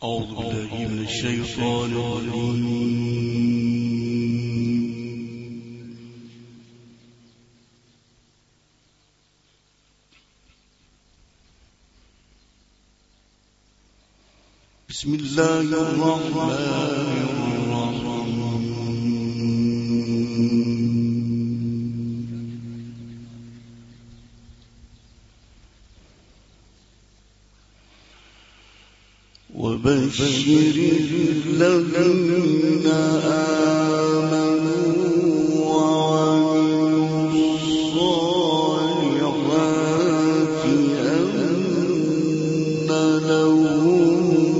أعوذ بالله من الشيطان الرجيم. بسم الله الرحمن الرحيم. وبشر الذين آمنوا وعملوا الصالحات أن لهم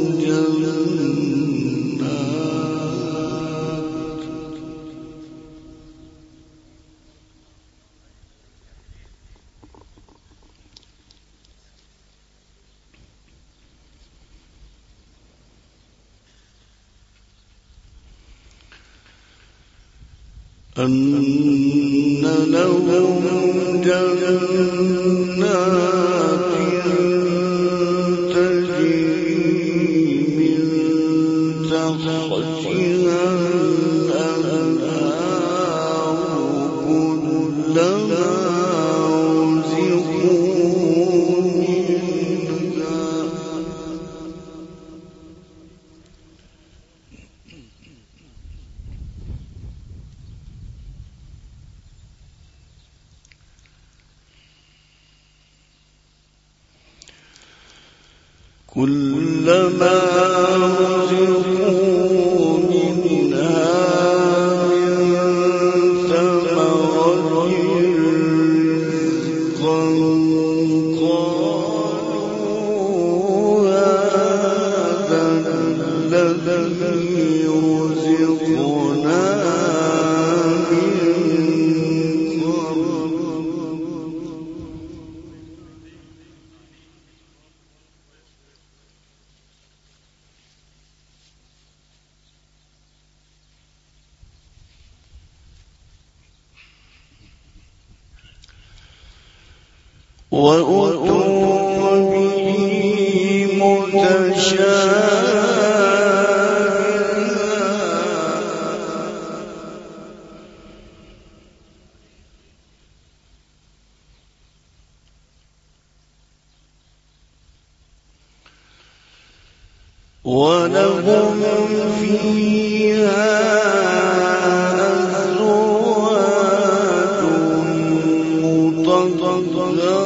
جنات تجري من تحتها الأنهار كلما رزقوا منها كلما رزقوا منها من ثمرة رزقا قالوا هذا الذي رزقنا من قبل وأتوا به متشابها ولهم فيها أزواج مطهرة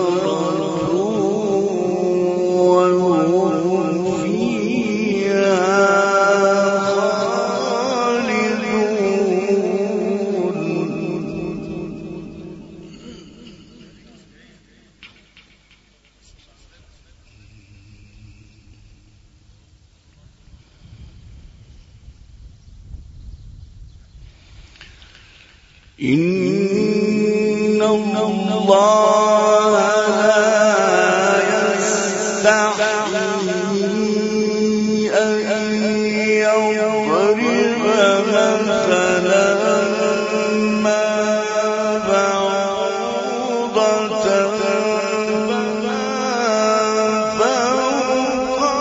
إن الله لا يستحيي أن يضرب مثلا ما بعوضة فما فوقها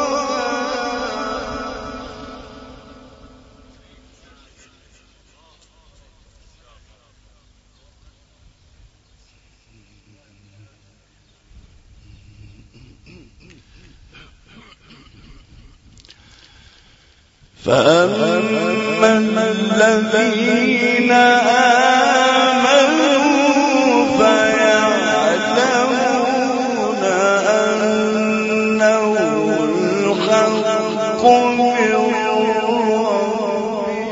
فأما الذين آمنوا فيعلمون أنه الحق من ربهم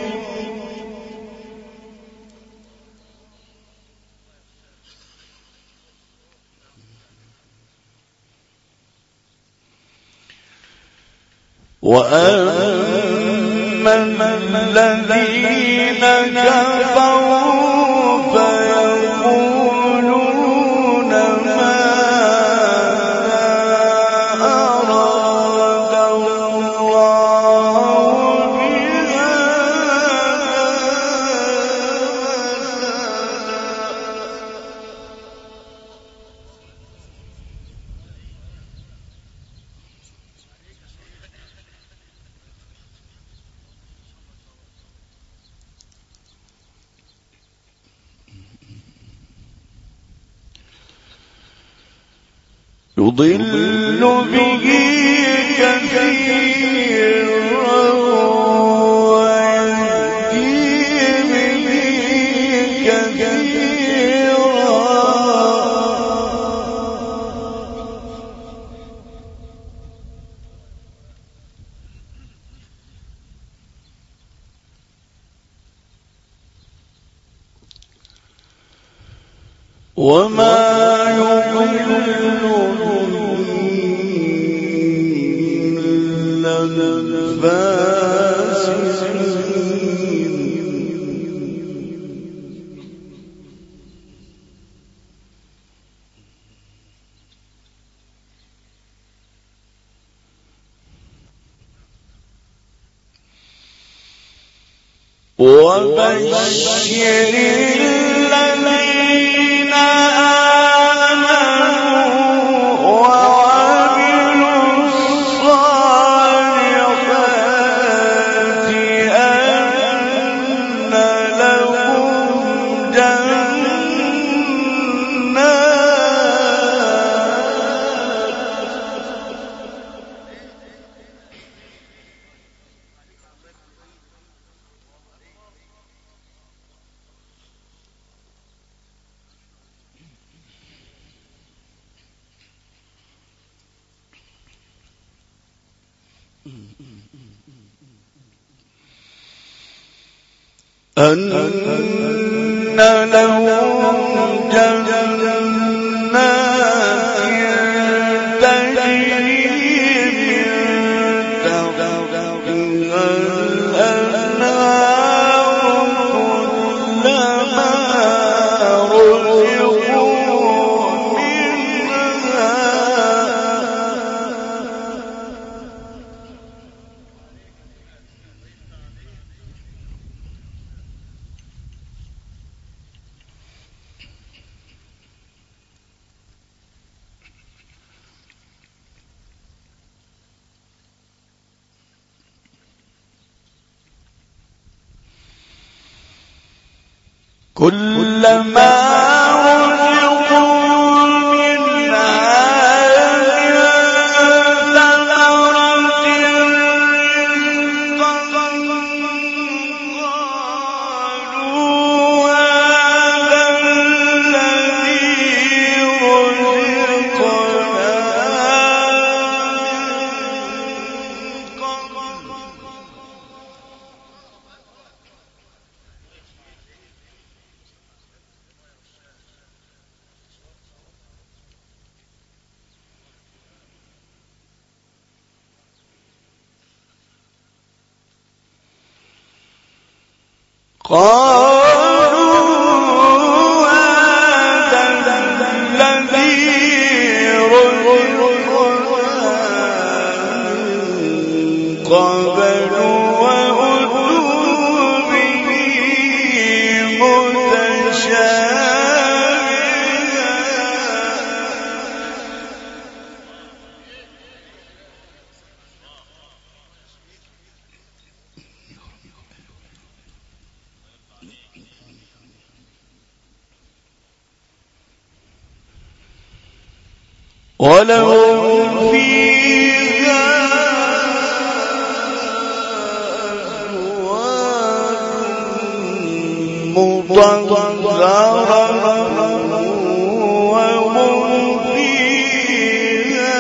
وأما الذين كفروا فيقولون ماذا أراد الله بهذا مثلا يضل به كثيرا ويهدي به كثيرا وما يضل إلا الفاسقين وبشر الذين آمنوا وعملوا الصالحات أن لهم جنات تجري من تحتها الأنهار كلما رزقوا منها كلما رزقوا منها ثمرة رزقا قالوا هذا الذي رزقنا قبل وأتوا به متشابها ولهم فيها مطهرة وهم فيها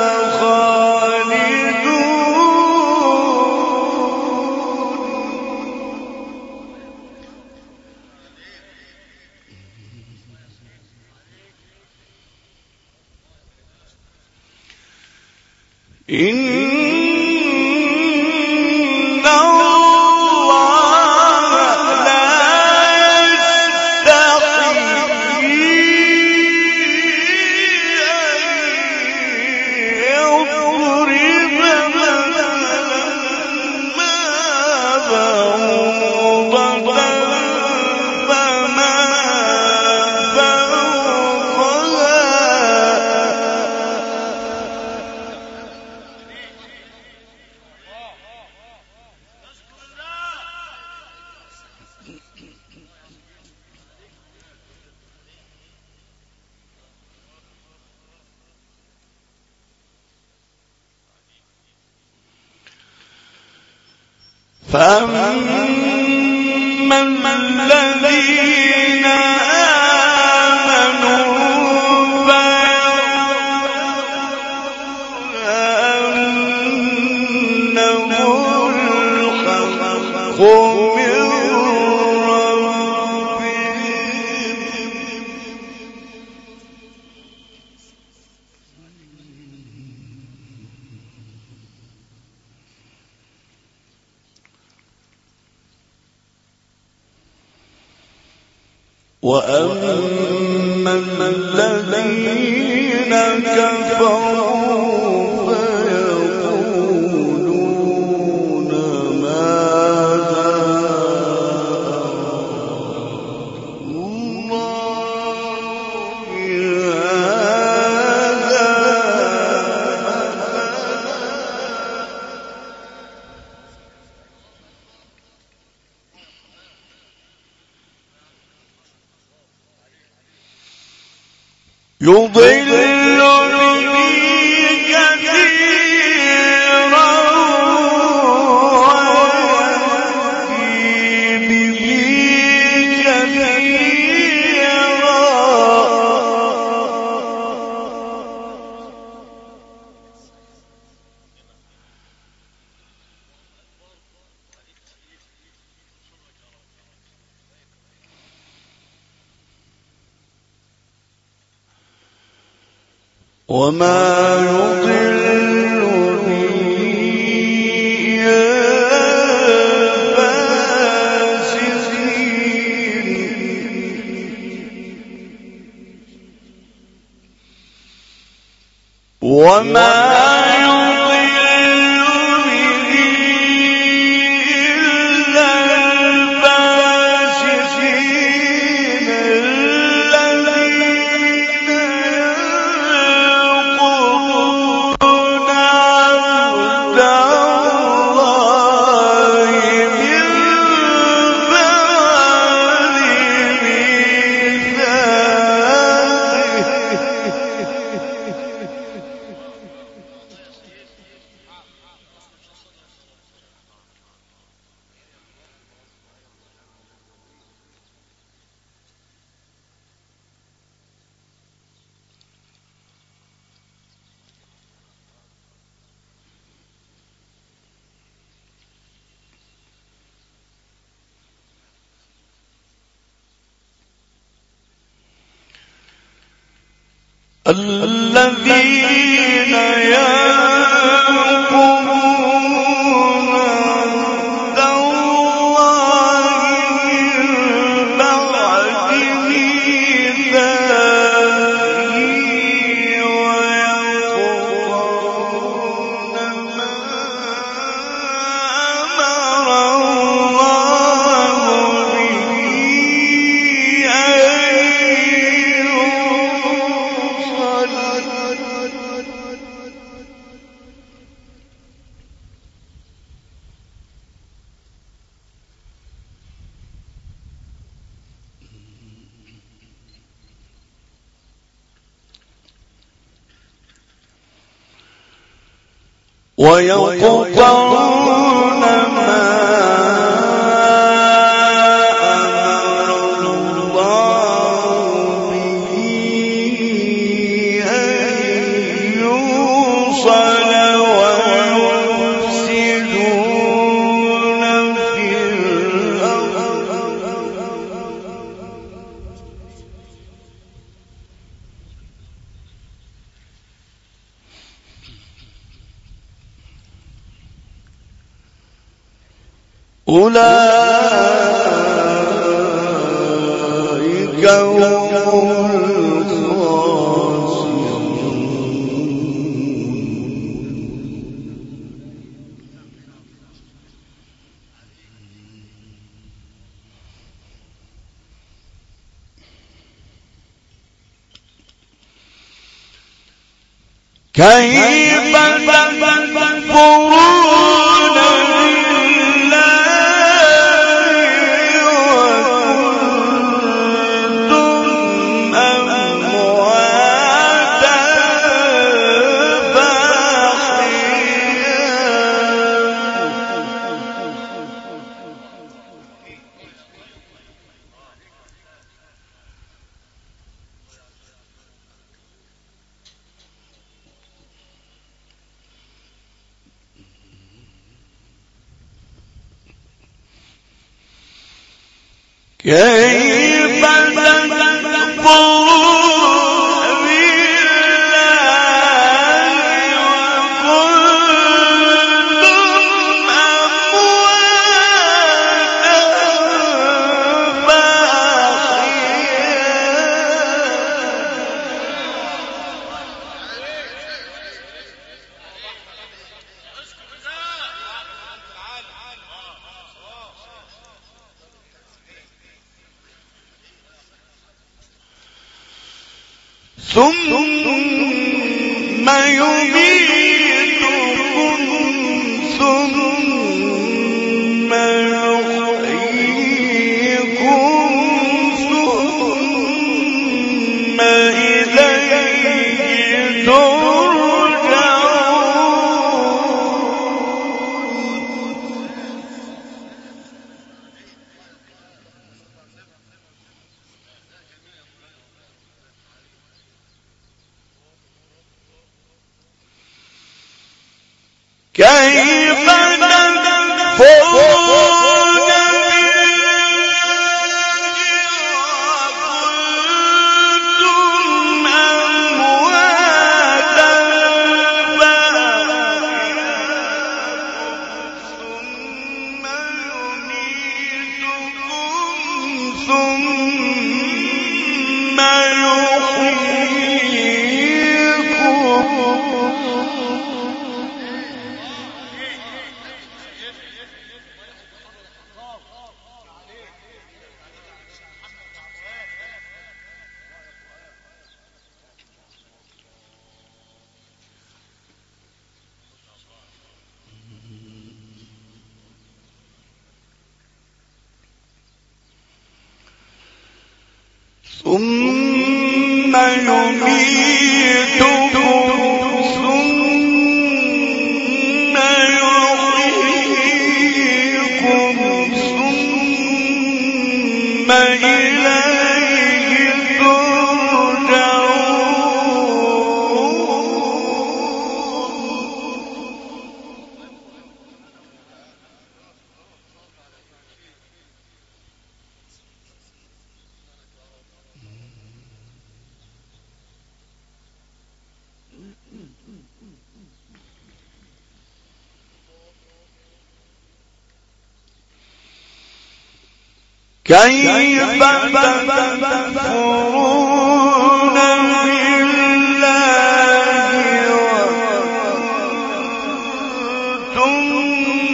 خالدون إن الله لا فأما الذين آمنوا فأنه الحق من وأما الذين كفروا فيقولون ماذا يضل به كثيرا ويهدي به كثيرا وما يضل به الفاسقين وما الذين ينقضون عهد الله من بعد ميثاقه ويقطعون ما أمر الله به أن ويقطعون ما أمر الله به أن يوصل ويفسدون في الأرض أولئك هم الخاسرون كيف تكفرون كيف تكفرون بالله وكنتم ثم يميتكم ثم يحييكم ثم إليه كيف تكفرون وكنتم أمواتا ثم يميتكم ثم يحييكم ثم يميتكم ثم يحييكم ثم إليه كيف تكفرون بالله وكنتم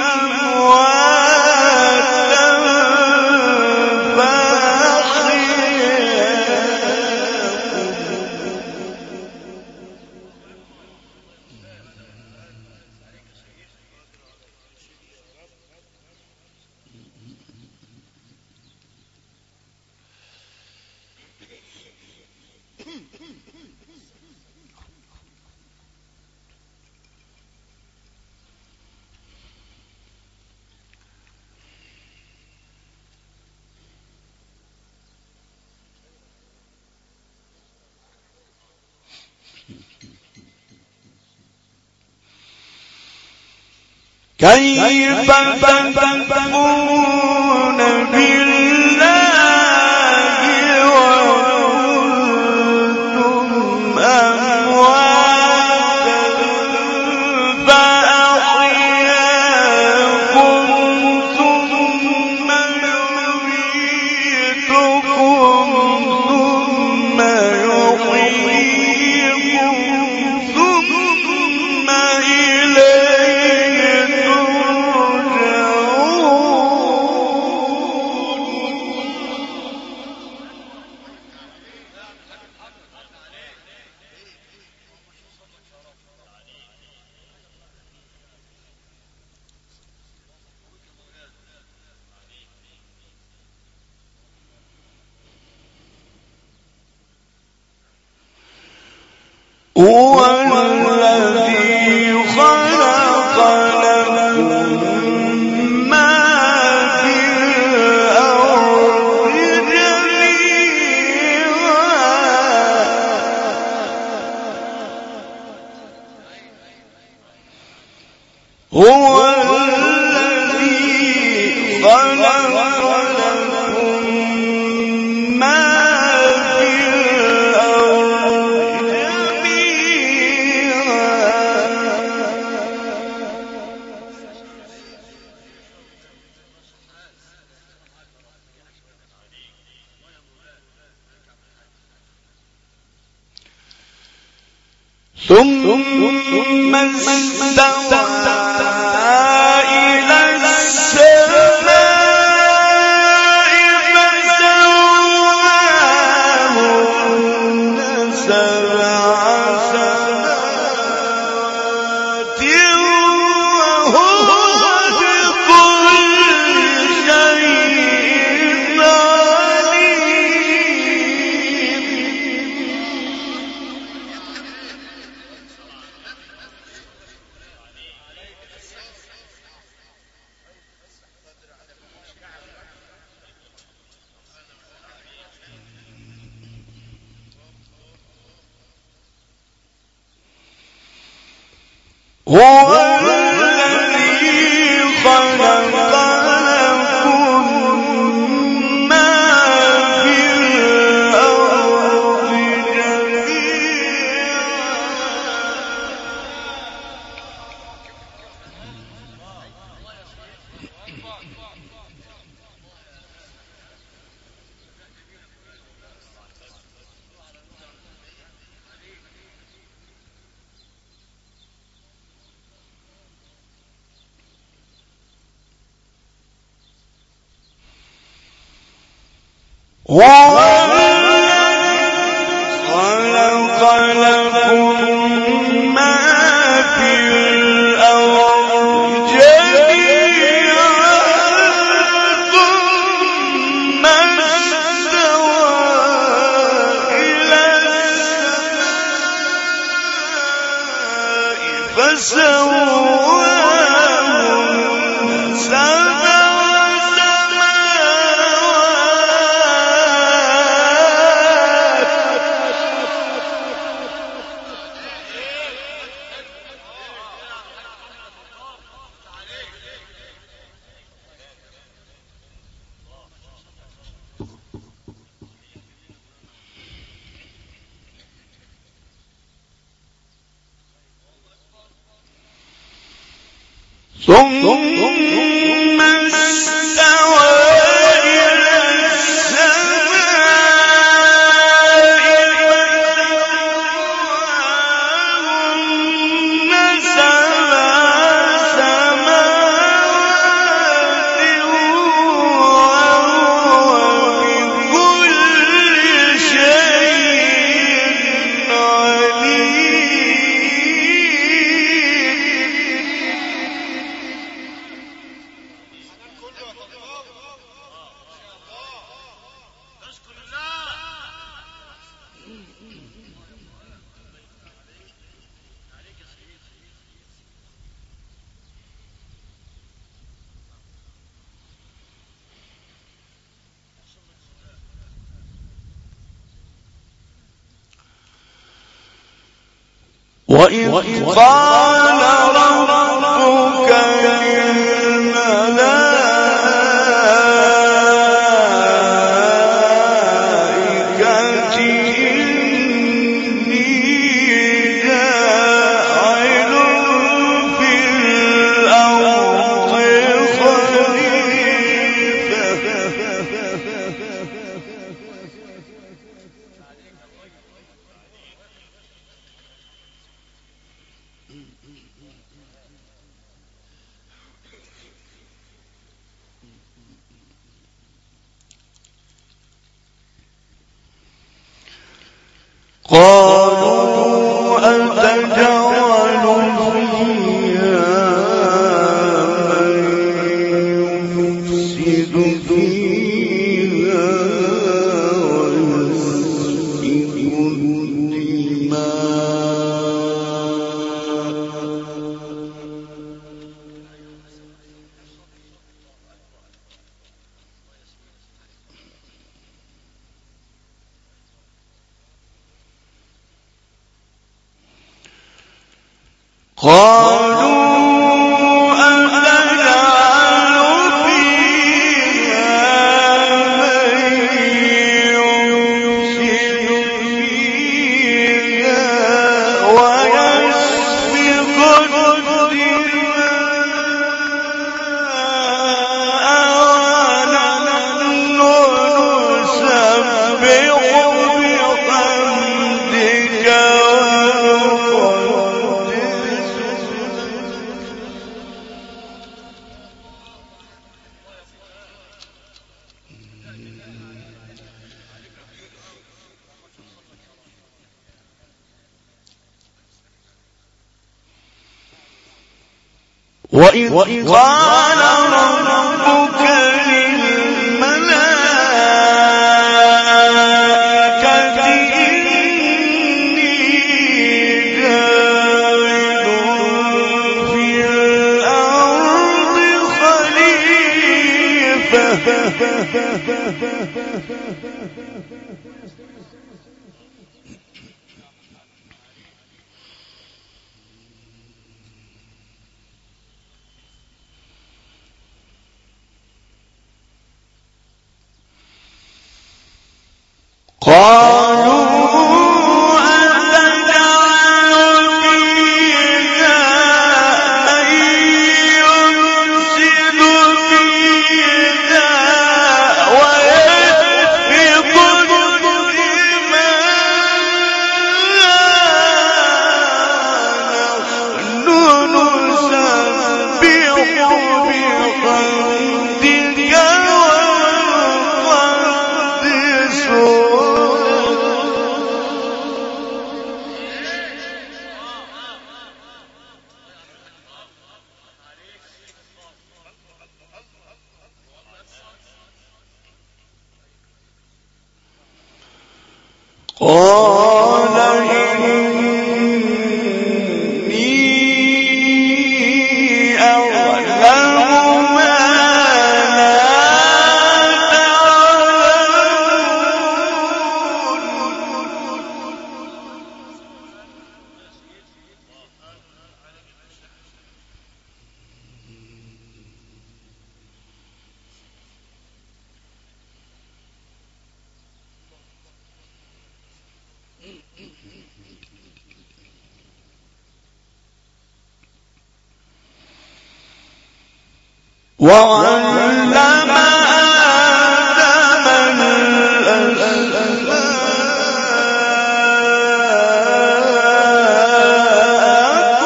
أمواتا كيف تكفرون بالله وكنتم أمواتا فأحياكم ثم يميتكم ثم يحييكم ثم إليه ثم استوى إلى السماء فسواهن سبع سماوات وهو بكل شيء هو الذي خلق لكم ما في الأرض جميعا هو خلق لكم ما في الأرض جميعا ثم استوى إلى السماء فسواهن سبع ثم استوى إلى السماء فسواهن سبع سماوات وهو بكل شيء عليم وإذ قال ربك للملائكة إني جاعل في الأرض قالوا أتجعل فيها من يفسد فيها ويسفك الدماء وإذ قال ربك للملائكة إني جاعل في الأرض خليفة قالوا أتجعل فيها من يفسد فيها ويسفك الدماء نحن نسبح بحمدك ونقدس قال إني أعلم ما لا وعلم آدم الأسماء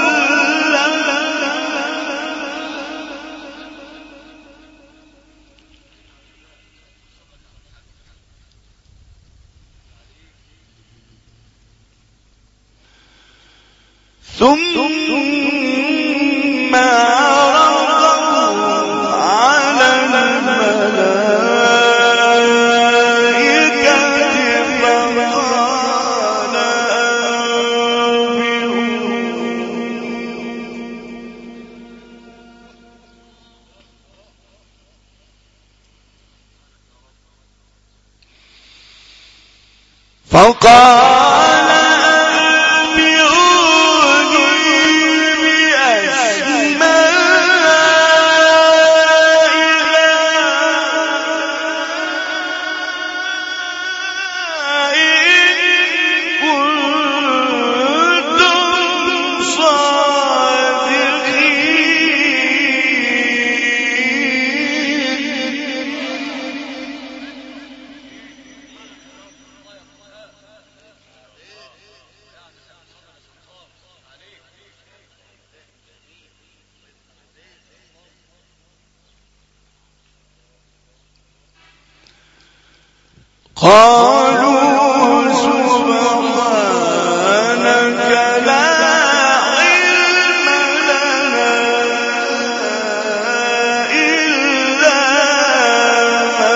كلها ثم فقال أنبئوني بأسماء إن كنتم صادقين. قالوا سبحانك لا علم لنا إلا ما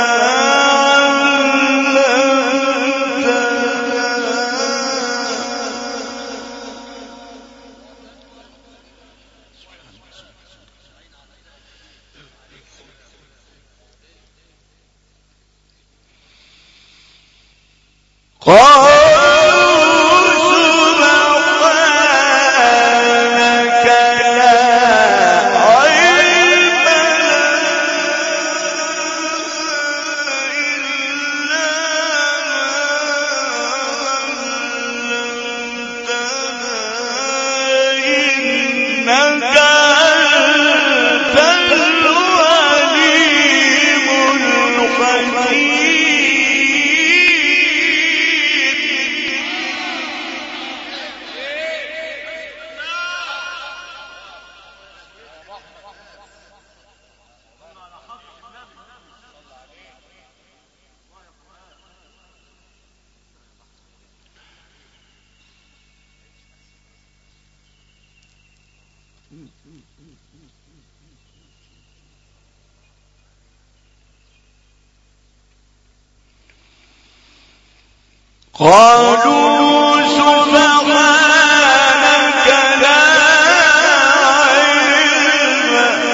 علمتنا قالوا سبحانك لا علم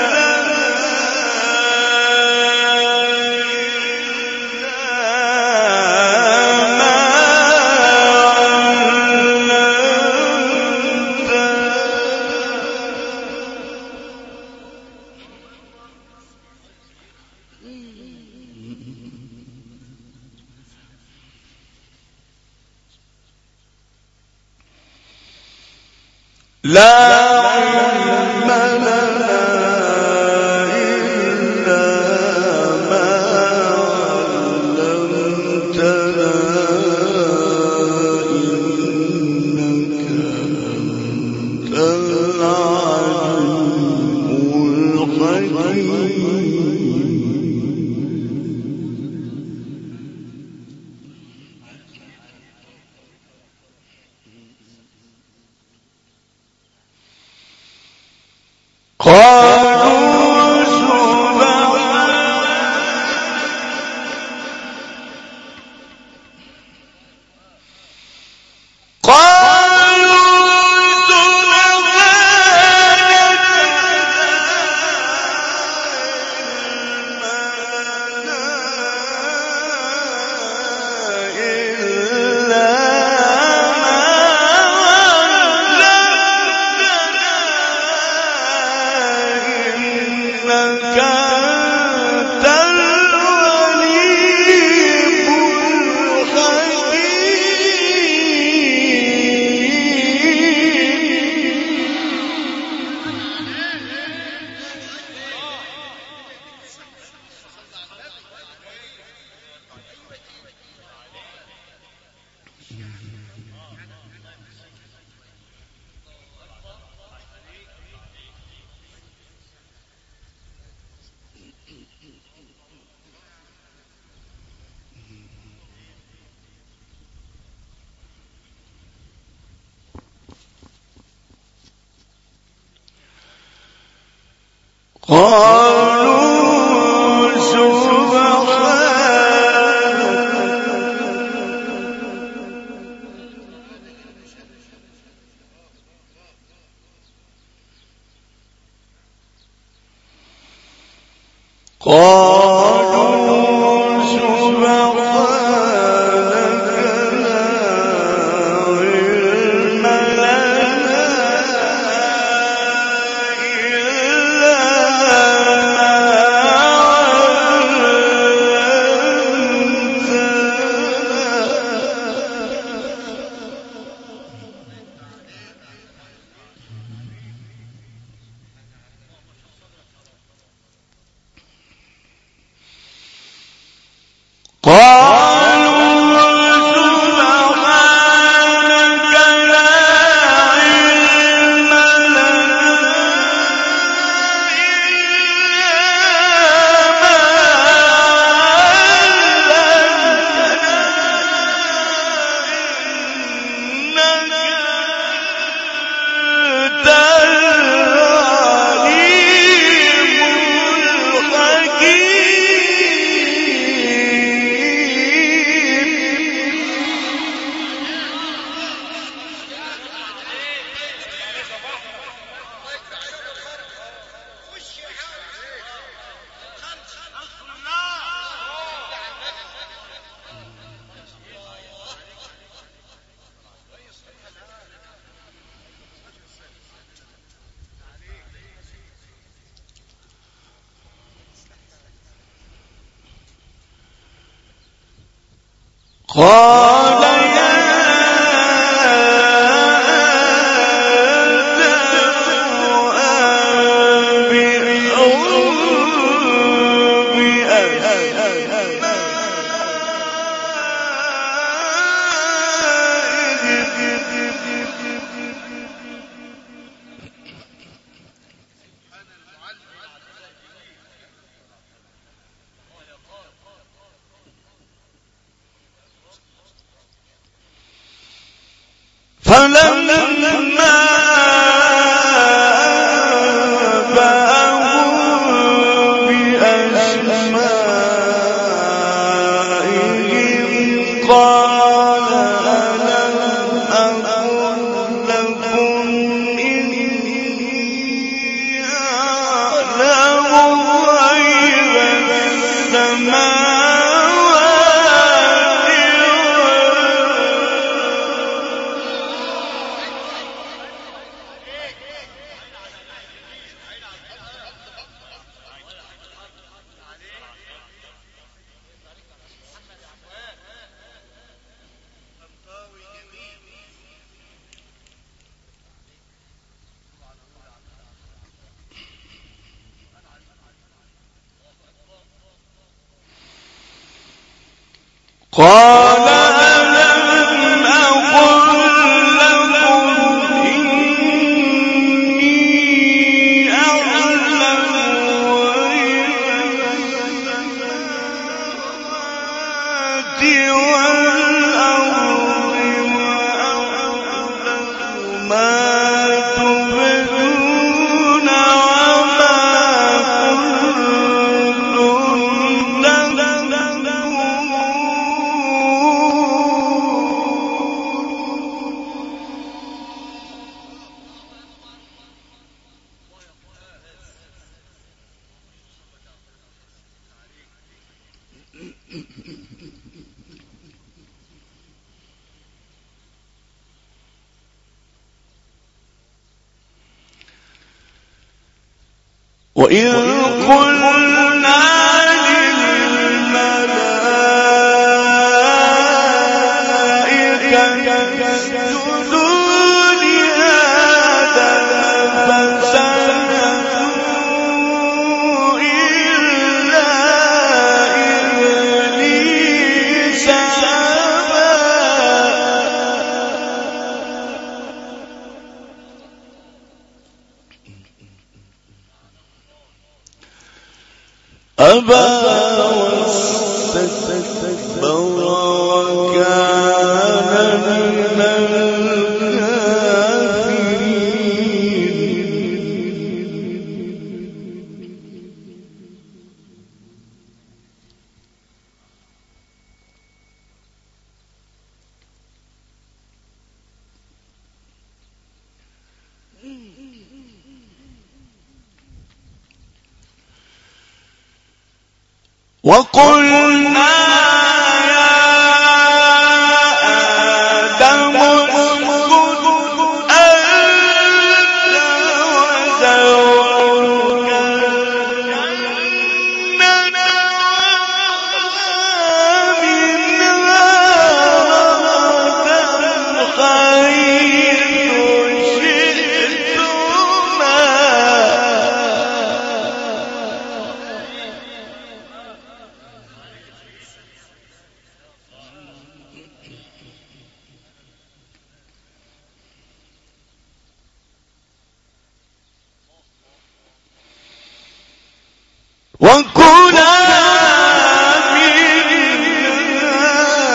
لا علم لنا إلا ما علمتنا إنك أنت العليم الحكيم. قالوا قال يا فلما قال ألم أقل لكم إني أعلم غيب السماوات قال ألم أقل لكم إني أعلم غيب السماوات والأرض وأعلم ما تبدون وما كنتم وإذ قلنا للملائكة اسجدوا لآدم فسجدوا إلا إبليس أبى واستكبر وكان من وقلنا يا آدم اسكن أنت وزوجك الجنة ومنها حيث شئتما وكلا منها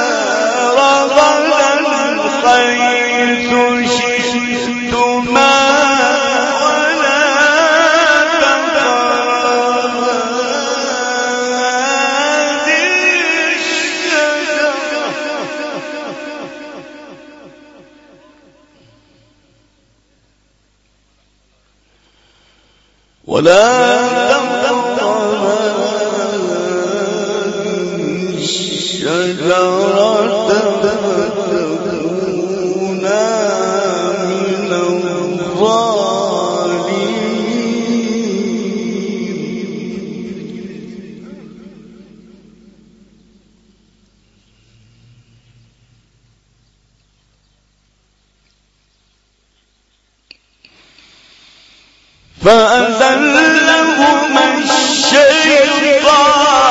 رغدا حيث شئتما ولا تقربا هذه الشجرة ولا شجرة فتكونا من الظالمين فأزلهما الشيطان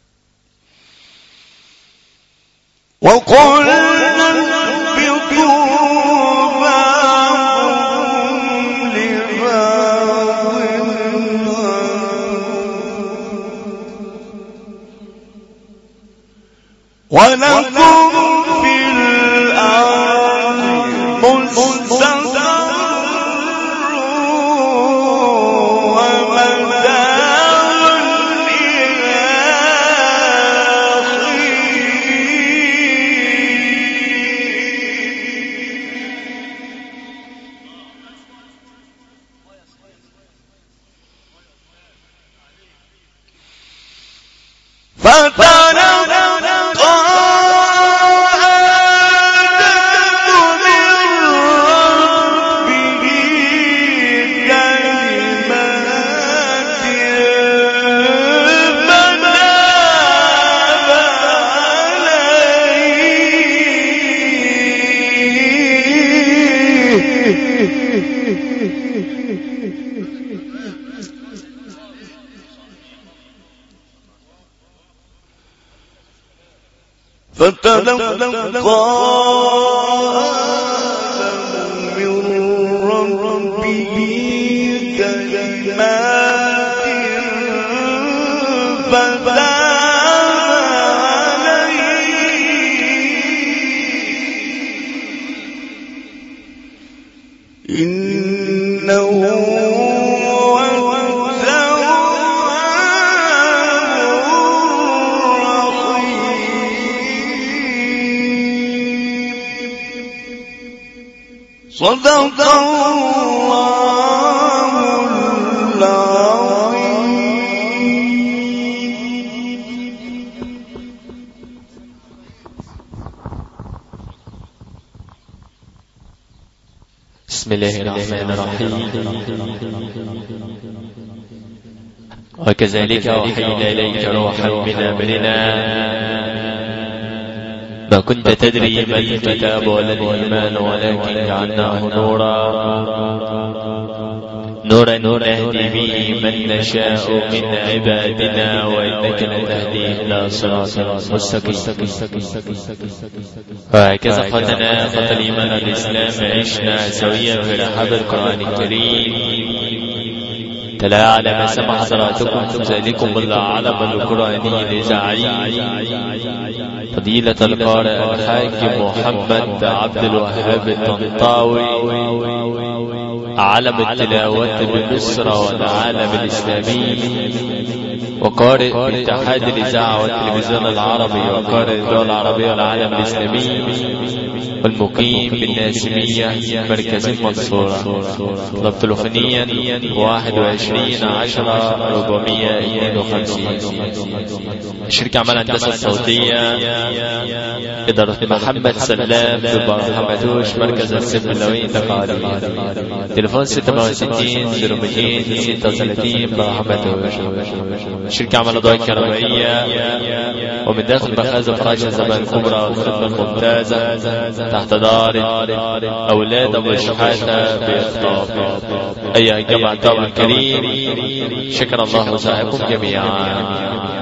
وقلنا اهبطوا صدق الله العظيم. بسم الله الرحمن الرحيم. وكذلك أوحينا إليك روحا من أمرنا ما كنت تدري ما الكتاب ولا الإيمان ولكن جعلناه نورا نهدي به من نشاء من عبادنا وإنك لتهدي إلى صراط مستقيم. وهكذا ختنا خط الإيمان والإسلام عشنا سويا في رحاب القرآن الكريم. تلا على ما سمع حضراتكم ذلكم العلم القرآني الإذاعي فضيلة القارئ الحاج محمد عبد الوهاب الطنطاوي علم التلاوة بمصر والعالم الإسلامي وقارئ اتحاد الإذاعة والتلفزيون العربي وقارئ الدول العربية والعالم الإسلامي والمقيم بالناسمية مركز المنصورة. طلبت الفنيا 21/10/452. شركة عمل هندسة الصوتية إدارة محمد سلام في برحمتوش مركز السب اللوي تقاليد. تليفون 66-02-36 برحمتوش. شركة عمل أضواء كهربائية ومن داخل مخازن فراش الزمان الكبرى والخدمة الممتازة تحت دار أولاد أبو شحاتة بإخطاب. أيها الجماعة الكريم شكر الله سعيكم جميعا.